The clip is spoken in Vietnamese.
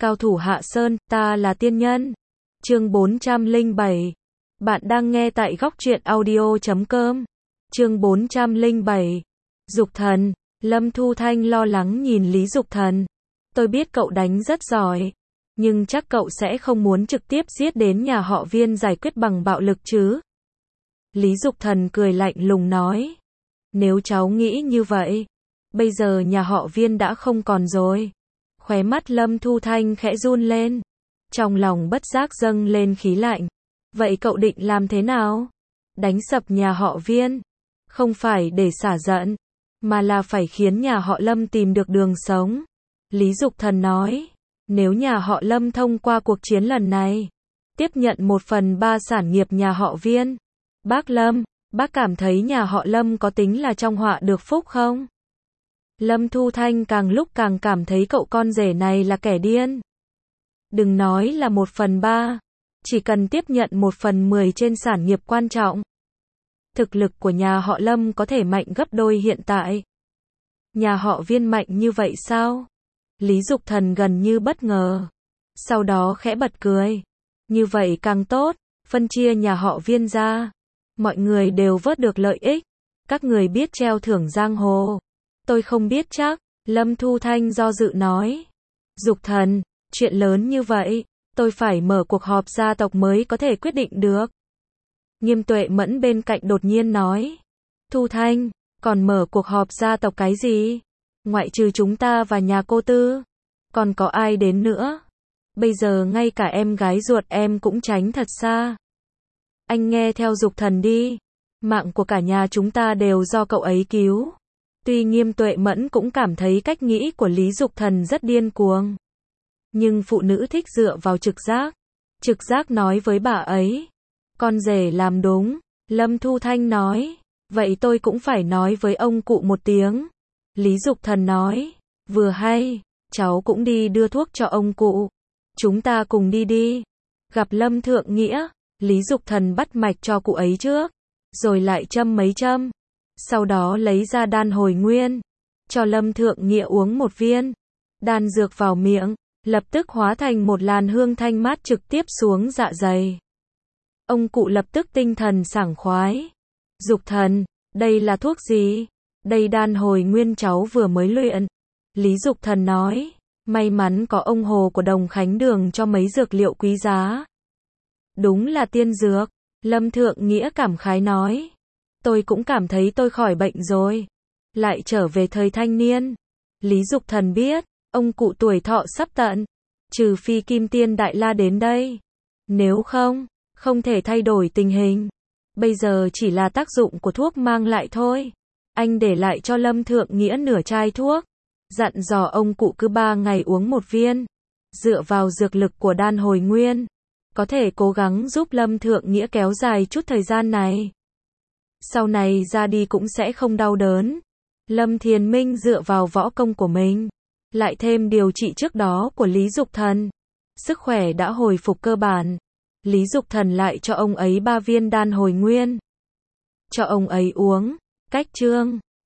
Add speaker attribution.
Speaker 1: Cao thủ Hạ Sơn, ta là tiên nhân. Chương 407. Bạn đang nghe tại góc truyện audio.com. Chương 407. Dục Thần. Lâm Thu Thanh lo lắng nhìn Lý Dục Thần. Tôi biết cậu đánh rất giỏi, nhưng chắc cậu sẽ không muốn trực tiếp giết đến nhà họ Viên giải quyết bằng bạo lực chứ? Lý Dục Thần cười lạnh lùng nói. Nếu cháu nghĩ như vậy, bây giờ nhà họ Viên đã không còn rồi. Khóe mắt Lâm Thu Thanh khẽ run lên, trong lòng bất giác dâng lên khí lạnh. Vậy cậu định làm thế nào? Đánh sập nhà họ Viên, không phải để xả giận, mà là phải khiến nhà họ Lâm tìm được đường sống. Lý Dục Thần nói, nếu nhà họ Lâm thông qua cuộc chiến lần này, tiếp nhận 1/3 sản nghiệp nhà họ Viên, bác Lâm, bác cảm thấy nhà họ Lâm có tính là trong họa được phúc không? Lâm Thu Thanh càng lúc càng cảm thấy cậu con rể này là kẻ điên. Đừng nói là 1/3, chỉ cần tiếp nhận 1/10 trên sản nghiệp quan trọng, thực lực của nhà họ Lâm có thể mạnh gấp đôi hiện tại. Nhà họ Viên mạnh như vậy sao? Lý Dục Thần gần như bất ngờ, sau đó khẽ bật cười. Như vậy càng tốt, phân chia nhà họ Viên ra, mọi người đều vớt được lợi ích. Các người biết treo thưởng giang hồ? Tôi không biết chắc, Lâm Thu Thanh do dự nói. Dục Thần, chuyện lớn như vậy, tôi phải mở cuộc họp gia tộc mới có thể quyết định được. Nghiêm Tuệ Mẫn bên cạnh đột nhiên nói. Thu Thanh, còn mở cuộc họp gia tộc cái gì? Ngoại trừ chúng ta và nhà cô Tư, còn có ai đến nữa? Bây giờ ngay cả em gái ruột em cũng tránh thật xa. Anh nghe theo Dục Thần đi, mạng của cả nhà chúng ta đều do cậu ấy cứu. Tuy Nghiêm Tuệ Mẫn cũng cảm thấy cách nghĩ của Lý Dục Thần rất điên cuồng, nhưng phụ nữ thích dựa vào trực giác. Trực giác nói với bà ấy, con rể làm đúng. Lâm Thu Thanh nói, vậy tôi cũng phải nói với ông cụ một tiếng. Lý Dục Thần nói, vừa hay, cháu cũng đi đưa thuốc cho ông cụ. Chúng ta cùng đi đi. Gặp Lâm Thượng Nghĩa, Lý Dục Thần bắt mạch cho cụ ấy trước, rồi lại châm mấy châm. Sau đó lấy ra đan hồi nguyên, cho Lâm Thượng Nghĩa uống một viên. Đan dược vào miệng, lập tức hóa thành một làn hương thanh mát trực tiếp xuống dạ dày. Ông cụ lập tức tinh thần sảng khoái. Dục Thần, đây là thuốc gì? Đây đan hồi nguyên cháu vừa mới luyện. Lý Dục Thần nói, may mắn có ông Hồ của Đồng Khánh Đường cho mấy dược liệu quý giá. Đúng là tiên dược. Lâm Thượng Nghĩa cảm khái nói. Tôi cũng cảm thấy tôi khỏi bệnh rồi. Lại trở về thời thanh niên. Lý Dục Thần biết, ông cụ tuổi thọ sắp tận, trừ phi Kim Tiên Đại La đến đây. Nếu không, không thể thay đổi tình hình. Bây giờ chỉ là tác dụng của thuốc mang lại thôi. Anh để lại cho Lâm Thượng Nghĩa nửa chai thuốc, dặn dò ông cụ cứ 3 ngày uống một viên. Dựa vào dược lực của đan hồi nguyên, có thể cố gắng giúp Lâm Thượng Nghĩa kéo dài chút thời gian này. Sau này ra đi cũng sẽ không đau đớn. Lâm Thiền Minh dựa vào võ công của mình, lại thêm điều trị trước đó của Lý Dục Thần, sức khỏe đã hồi phục cơ bản. Lý Dục Thần lại cho ông ấy 3 viên đan hồi nguyên, cho ông ấy uống. Cách chương